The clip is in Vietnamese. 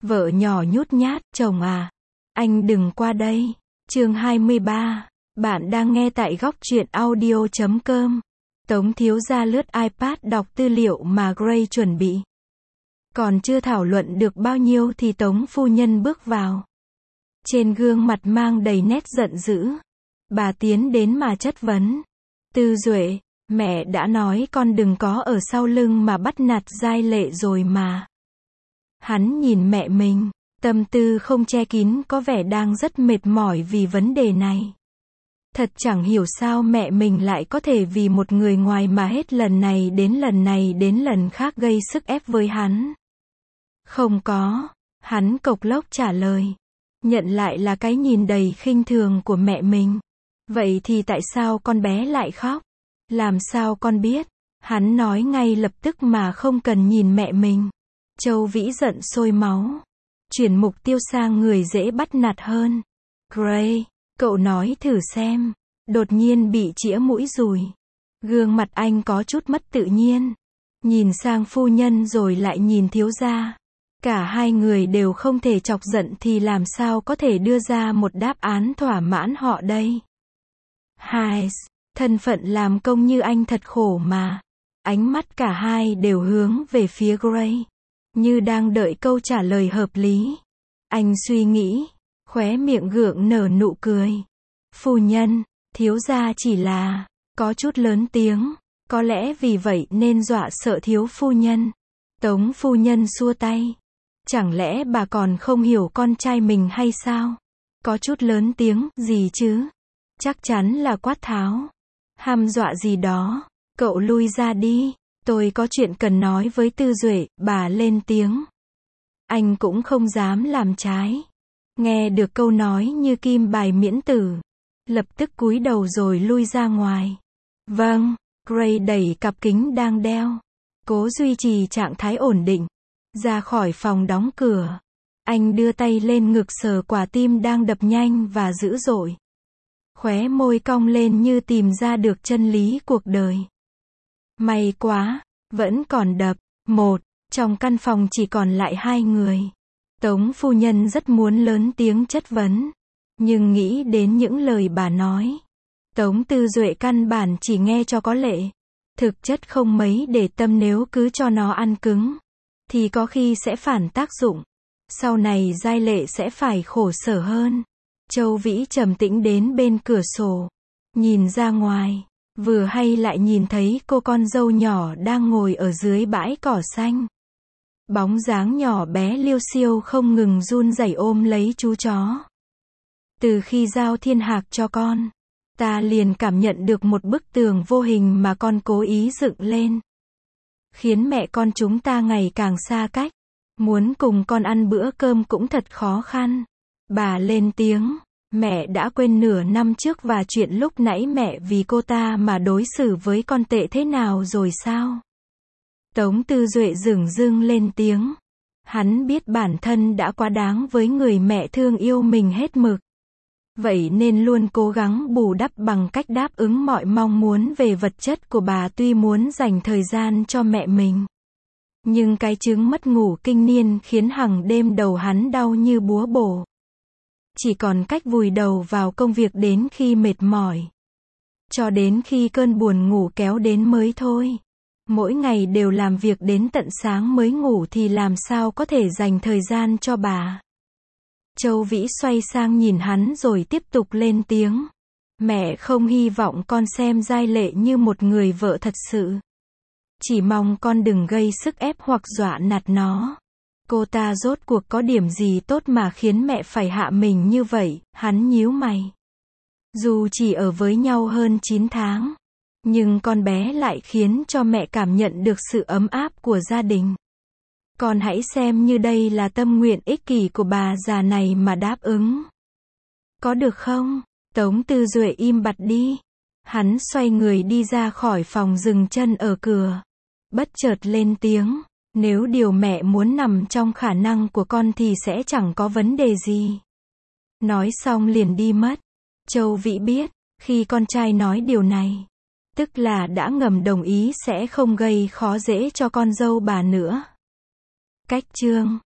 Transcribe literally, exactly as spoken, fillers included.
Vợ nhỏ nhút nhát, chồng à, anh đừng qua đây. Chương hai mươi ba. Bạn đang nghe tại góc truyện audio chấm com. Tống thiếu gia lướt iPad đọc tư liệu mà Gray chuẩn bị. Còn chưa thảo luận được bao nhiêu thì Tống phu nhân bước vào. Trên gương mặt mang đầy nét giận dữ. Bà tiến đến mà chất vấn. Tư Duệ, mẹ đã nói con đừng có ở sau lưng mà bắt nạt Giai Lệ rồi mà. Hắn nhìn mẹ mình, tâm tư không che kín, có vẻ đang rất mệt mỏi vì vấn đề này. Thật chẳng hiểu sao mẹ mình lại có thể vì một người ngoài mà hết lần này đến lần này đến lần khác gây sức ép với hắn. Không có, hắn cộc lốc trả lời. Nhận lại là cái nhìn đầy khinh thường của mẹ mình. Vậy thì tại sao con bé lại khóc? Làm sao con biết? Hắn nói ngay lập tức mà không cần nhìn mẹ mình. Châu Vĩ giận sôi máu. Chuyển mục tiêu sang người dễ bắt nạt hơn. Gray, cậu nói thử xem. Đột nhiên bị chĩa mũi dùi. Gương mặt anh có chút mất tự nhiên. Nhìn sang phu nhân rồi lại nhìn thiếu gia. Cả hai người đều không thể chọc giận thì làm sao có thể đưa ra một đáp án thỏa mãn họ đây. Hai, thân phận làm công như anh thật khổ mà. Ánh mắt cả hai đều hướng về phía Gray. Như đang đợi câu trả lời hợp lý. Anh suy nghĩ, khóe miệng gượng nở nụ cười. Phu nhân, thiếu gia chỉ là có chút lớn tiếng, có lẽ vì vậy nên dọa sợ thiếu phu nhân. Tống phu nhân xua tay. Chẳng lẽ bà còn không hiểu con trai mình hay sao? Có chút lớn tiếng gì chứ? Chắc chắn là quát tháo. Hăm dọa gì đó. Cậu lui ra đi. Tôi có chuyện cần nói với Tư Duệ, bà lên tiếng. Anh cũng không dám làm trái. Nghe được câu nói như kim bài miễn tử. Lập tức cúi đầu rồi lui ra ngoài. Vâng, Gray đẩy cặp kính đang đeo. Cố duy trì trạng thái ổn định. Ra khỏi phòng đóng cửa. Anh đưa tay lên ngực sờ quả tim đang đập nhanh và dữ dội. Khóe môi cong lên như tìm ra được chân lý cuộc đời. May quá, vẫn còn đập. Một, trong căn phòng chỉ còn lại hai người. Tống phu nhân rất muốn lớn tiếng chất vấn. Nhưng nghĩ đến những lời bà nói. Tống Tư Duệ căn bản chỉ nghe cho có lệ. Thực chất không mấy để tâm, nếu cứ cho nó ăn cứng. Thì có khi sẽ phản tác dụng. Sau này Giai Lệ sẽ phải khổ sở hơn. Châu Vĩ trầm tĩnh đến bên cửa sổ. Nhìn ra ngoài. Vừa hay lại nhìn thấy cô con dâu nhỏ đang ngồi ở dưới bãi cỏ xanh. Bóng dáng nhỏ bé liêu xiêu không ngừng run rẩy ôm lấy chú chó. Từ khi giao thiên hạc cho con, ta liền cảm nhận được một bức tường vô hình mà con cố ý dựng lên. Khiến mẹ con chúng ta ngày càng xa cách. Muốn cùng con ăn bữa cơm cũng thật khó khăn. Bà lên tiếng. Mẹ đã quên nửa năm trước và chuyện lúc nãy mẹ vì cô ta mà đối xử với con tệ thế nào rồi sao? Tống Tư Duệ dửng dưng lên tiếng. Hắn biết bản thân đã quá đáng với người mẹ thương yêu mình hết mực. Vậy nên luôn cố gắng bù đắp bằng cách đáp ứng mọi mong muốn về vật chất của bà, tuy muốn dành thời gian cho mẹ mình. Nhưng cái chứng mất ngủ kinh niên khiến hàng đêm đầu hắn đau như búa bổ. Chỉ còn cách vùi đầu vào công việc đến khi mệt mỏi. Cho đến khi cơn buồn ngủ kéo đến mới thôi. Mỗi ngày đều làm việc đến tận sáng mới ngủ thì làm sao có thể dành thời gian cho bà. Châu Vĩ xoay sang nhìn hắn rồi tiếp tục lên tiếng. Mẹ không hy vọng con xem Giai Lệ như một người vợ thật sự. Chỉ mong con đừng gây sức ép hoặc dọa nạt nó. Cô ta rốt cuộc có điểm gì tốt mà khiến mẹ phải hạ mình như vậy? Hắn nhíu mày. Dù chỉ ở với nhau hơn chín tháng, nhưng con bé lại khiến cho mẹ cảm nhận được sự ấm áp của gia đình. Con hãy xem như đây là tâm nguyện ích kỷ của bà già này mà đáp ứng. Có được không? Tống Tư Duệ im bặt đi. Hắn xoay người đi ra khỏi phòng, dừng chân ở cửa. Bất chợt lên tiếng. Nếu điều mẹ muốn nằm trong khả năng của con thì sẽ chẳng có vấn đề gì. Nói xong liền đi mất. Châu Vĩ biết, khi con trai nói điều này, tức là đã ngầm đồng ý sẽ không gây khó dễ cho con dâu bà nữa. Cách chương